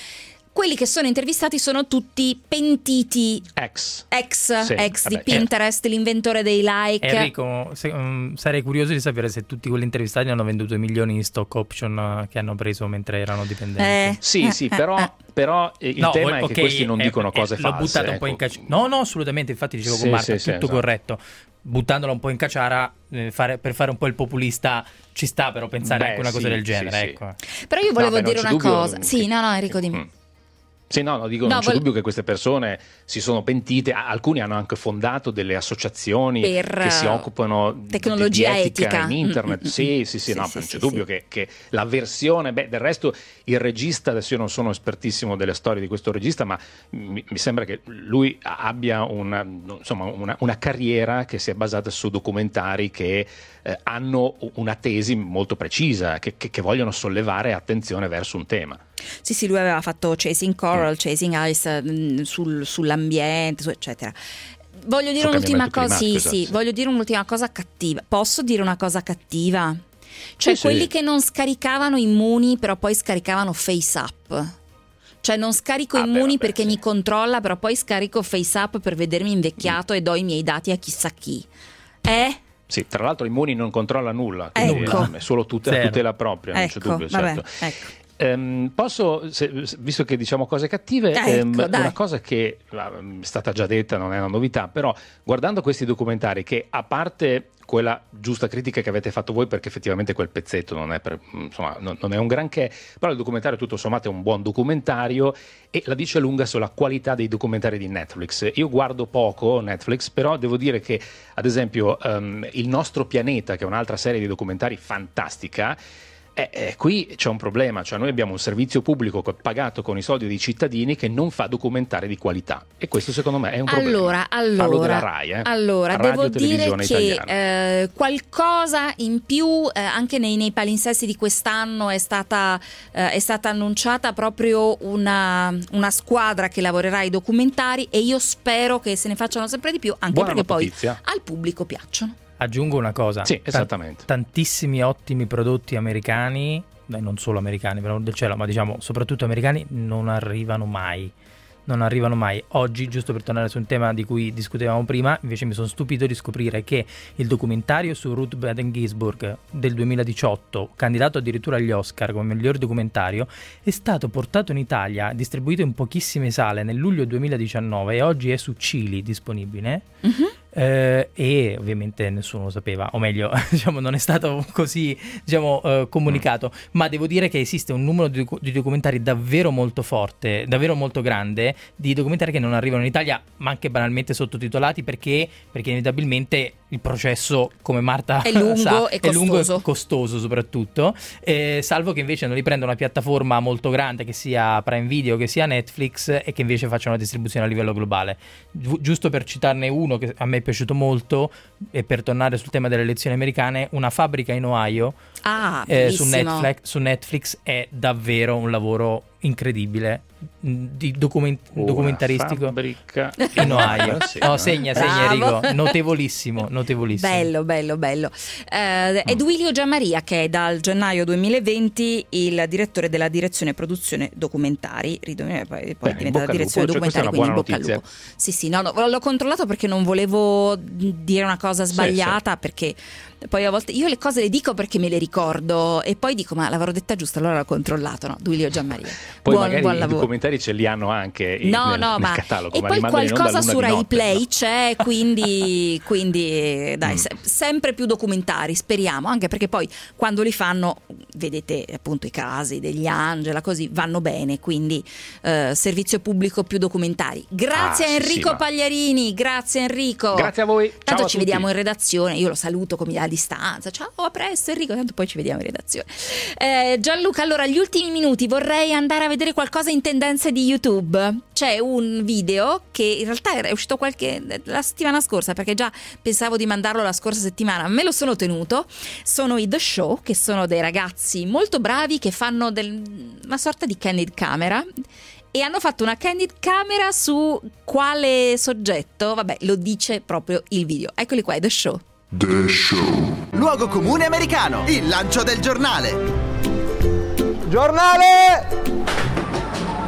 quelli che sono intervistati sono tutti pentiti ex ex, sì, ex vabbè, di Pinterest, eh. l'inventore dei like. Enrico, se, um, sarei curioso di sapere se tutti quelli intervistati hanno venduto i milioni di stock option uh, che hanno preso mentre erano dipendenti. Eh. Sì, eh, sì, eh, però, eh. però il no, tema okay, è che questi non eh, dicono cose eh, false. L'ho buttato ecco. un po' in cacciara. No, no, assolutamente, infatti dicevo sì, con Marta, sì, tutto sì, corretto. Buttandola un po' in cacciara, eh, fare, per fare un po' il populista ci sta però pensare Beh, anche una cosa sì, del genere, sì, ecco. Però io volevo no, beh, dire una dubbio, cosa. Sì, no, no, Enrico, dimmi. Mm. Sì, no, no, dico, no, non c'è vol- dubbio che queste persone si sono pentite, alcuni hanno anche fondato delle associazioni per che si occupano tecnologia di, di etica etica in internet. Mm-mm. Sì, sì, sì, sì, no, sì, non c'è sì, dubbio sì. Che, che la versione, beh, del resto il regista, adesso io non sono espertissimo delle storie di questo regista, ma mi, mi sembra che lui abbia una, insomma, una, una carriera che sia basata su documentari che eh, hanno una tesi molto precisa, che, che, che vogliono sollevare attenzione verso un tema. Sì, sì, lui aveva fatto Chasing Coral, mm. Chasing Ice mh, sul, sull'ambiente, su, eccetera. Voglio dire un'ultima cosa, sì, esatto, sì, sì, voglio dire un'ultima cosa cattiva. Posso dire una cosa cattiva? Cioè sì, quelli sì. che non scaricavano Immuni, però poi scaricavano FaceApp. Cioè non scarico ah, Immuni beh, perché sì. mi controlla, però poi scarico FaceApp per vedermi invecchiato mm. e do i miei dati a chissà chi. Eh? Sì, tra l'altro Immuni non controlla nulla, quindi ecco. è solo tut- tutela propria, non ecco, c'è dubbio, vabbè, certo. ecco. Um, posso, se, visto che diciamo cose cattive, ecco, um, una cosa che um, è stata già detta, non è una novità, però guardando questi documentari, che a parte quella giusta critica che avete fatto voi, perché effettivamente quel pezzetto non è, per, insomma, non, non è un granché, però il documentario tutto sommato è un buon documentario e la dice lunga sulla qualità dei documentari di Netflix. Io guardo poco Netflix, però devo dire che ad esempio um, Il nostro pianeta, che è un'altra serie di documentari fantastica, Eh, eh, qui c'è un problema, cioè noi abbiamo un servizio pubblico pagato con i soldi dei cittadini che non fa documentari di qualità e questo secondo me è un problema. Allora, allora, Parlo della Rai, eh? allora Radio, devo dire che italiana. eh, qualcosa in più eh, anche nei, nei palinsesti di quest'anno è stata, eh, è stata annunciata proprio una, una squadra che lavorerà ai documentari e io spero che se ne facciano sempre di più, anche Buona perché notizia. poi al pubblico piacciono. Aggiungo una cosa. Sì, esattamente. T- tantissimi ottimi prodotti americani, beh, non solo americani, per del cielo, ma diciamo soprattutto americani, non arrivano mai. Non arrivano mai. Oggi, giusto per tornare su un tema di cui discutevamo prima, invece mi sono stupito di scoprire che il documentario su Ruth Bader Ginsburg del duemiladiciotto, candidato addirittura agli Oscar come miglior documentario, è stato portato in Italia, distribuito in pochissime sale nel luglio duemiladiciannove e oggi è su Cili disponibile. Mm-hmm. Eh, e ovviamente nessuno lo sapeva, o meglio diciamo non è stato così diciamo eh, comunicato, mm. ma devo dire che esiste un numero di, di documentari davvero molto forte, davvero molto grande, di documentari che non arrivano in Italia, ma anche banalmente sottotitolati perché perché inevitabilmente il processo, come Marta è lungo sa, e è lungo costoso, e costoso soprattutto, eh, salvo che invece non riprenda una piattaforma molto grande che sia Prime Video, che sia Netflix, e che invece faccia una distribuzione a livello globale. Gi- giusto per citarne uno che a me è piaciuto molto, e per tornare sul tema delle elezioni americane, Una fabbrica in Ohio, ah, eh, su, Netflix, su Netflix è davvero un lavoro incredibile di document- documentaristico fabbrica in Ohio. No, segna, segna Bravo. Enrico, notevolissimo, notevolissimo. Bello, bello, bello. Eh, è Duilio Gianmaria che è dal gennaio duemilaventi il direttore della direzione produzione documentari, poi, poi Beh, è diventata la direzione lupo, documentari, cioè, quindi in bocca notizia. al lupo. Sì, sì, no, no, l'ho controllato perché non volevo dire una cosa sbagliata, sì, sì. Perché poi a volte io le cose le dico perché me le ricordo e poi dico ma l'avrò detta giusta, allora l'ho controllato. No, Duilio Gianmaria. Poi buon, magari buon i lavoro. documentari ce li hanno anche in, no, nel, no, nel ma catalogo, e ma poi qualcosa su Rai Play no? c'è, quindi, quindi dai, mm. se, sempre più documentari, speriamo, anche perché poi quando li fanno, vedete appunto i casi degli Angela, così vanno bene, quindi eh, servizio pubblico più documentari. Grazie ah, a Enrico sì, Pagliarini, grazie Enrico. Grazie a voi. Tanto ciao ci a tutti. vediamo in redazione, io lo saluto come a distanza. Ciao, a presto Enrico, tanto poi ci vediamo in redazione. Eh, Gianluca, allora gli ultimi minuti vorrei andare a vedere qualcosa in tendenze di YouTube. C'è un video che in realtà è uscito qualche la settimana scorsa, perché già pensavo di mandarlo la scorsa settimana, me lo sono tenuto. Sono i The Show, che sono dei ragazzi molto bravi che fanno del, una sorta di candid camera, e hanno fatto una candid camera su quale soggetto? Vabbè, lo dice proprio il video. Eccoli qua, i The Show. The Show. Luogo comune americano, il lancio del giornale. Giornale!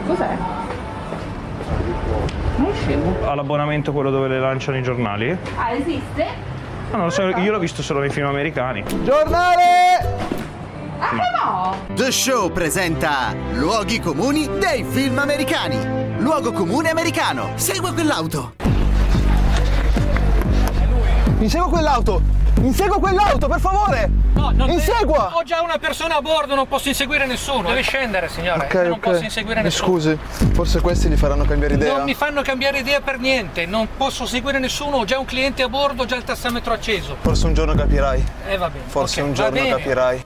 Cos'è? Non scemo. Ha l'abbonamento quello dove le lanciano i giornali? Ah, esiste? No, non lo so, io l'ho visto solo nei film americani. Giornale! Ah, no! The Show presenta Luoghi comuni dei film americani. Luogo comune americano. Segua quell'auto. Insegua quell'auto! Insegua quell'auto, per favore! No, non Insegua! Devi... Ho già una persona a bordo, non posso inseguire nessuno. Deve scendere, signore. Ok, Io non ok. posso inseguire Mi nessuno. scusi, forse questi gli faranno cambiare idea. Non mi fanno cambiare idea per niente. Non posso seguire nessuno. Ho già un cliente a bordo, ho già il tassametro acceso. Forse un giorno capirai. Eh, va bene. Forse Okay, un va giorno bene. capirai.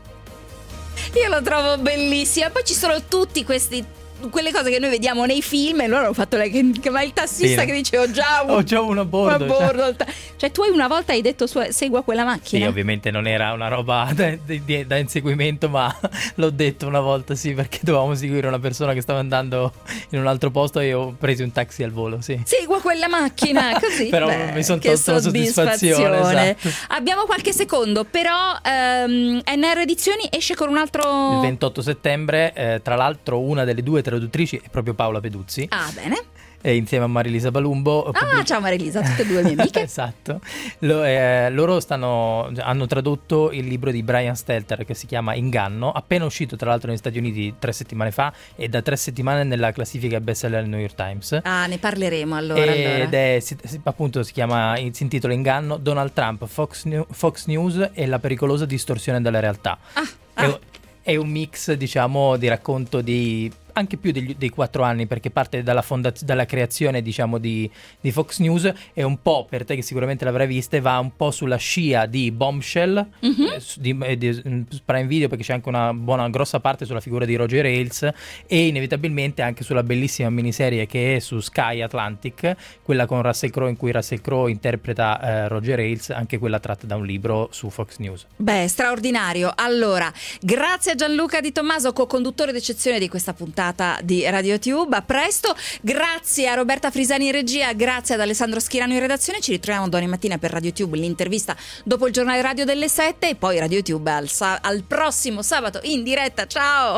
Io lo trovo bellissima. Poi ci sono tutti questi, quelle cose che noi vediamo nei film, e loro hanno fatto la, che, che, ma il tassista Sì. che dice ho già un, Ho già uno a bordo, uno a bordo. Cioè tu hai una volta hai detto su- segua quella Sì, macchina. ovviamente non era una roba da, di- da inseguimento, ma l'ho detto una volta, sì, perché dovevamo seguire una persona che stava andando in un altro posto e ho preso un taxi al volo, sì. Segua quella macchina, così. Però Beh, mi son che tolto la soddisfazione, esatto. Abbiamo qualche secondo, però ehm, N R Edizioni esce con un altro. Il ventotto settembre, eh, tra l'altro una delle due traduttrici è proprio Paola Peduzzi. Ah, bene. E insieme a Marilisa Balumbo. Ah, ciao Marilisa, tutte e due mie amiche. Esatto. Lo- eh, loro stanno, hanno tradotto il libro di Brian Stelter che si chiama Inganno, appena uscito tra l'altro negli Stati Uniti tre settimane fa e da tre settimane nella classifica bestseller del New York Times. Ah, ne parleremo allora. Ed allora. è, si, si- appunto si chiama, si intitola Inganno, Donald Trump, Fox, New- Fox News e la pericolosa distorsione della realtà. È, un- è un mix, diciamo, di racconto di anche più degli, dei quattro anni, perché parte dalla, fondaz- dalla creazione, diciamo, di, di Fox News, e un po', per te che sicuramente l'avrai vista, va un po' sulla scia di Bombshell, Mhm. eh, su- di, eh, di mm, Prime Video, perché c'è anche una buona grossa parte sulla figura di Roger Ailes, e inevitabilmente anche sulla bellissima miniserie che è su Sky Atlantic, quella con Russell Crowe, in cui Russell Crowe interpreta eh, Roger Ailes, anche quella tratta da un libro su Fox News. Beh, straordinario. Allora, grazie a Gianluca Di Tommaso, co-conduttore d'eccezione di questa puntata di RadioTube. A presto. Grazie a Roberta Frisani in regia, grazie ad Alessandro Schirano in redazione. Ci ritroviamo domani mattina per RadioTube, l'intervista dopo il giornale radio delle sette, e poi RadioTube al, sa- al prossimo sabato in diretta. Ciao!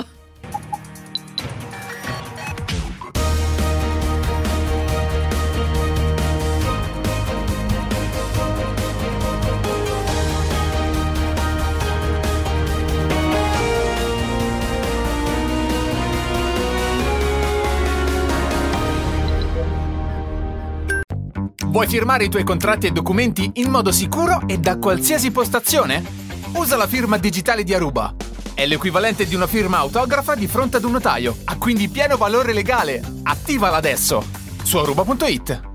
Vuoi firmare i tuoi contratti e documenti in modo sicuro e da qualsiasi postazione? Usa la firma digitale di Aruba. È l'equivalente di una firma autografa di fronte ad un notaio. Ha quindi pieno valore legale. Attivala adesso su aruba punto it.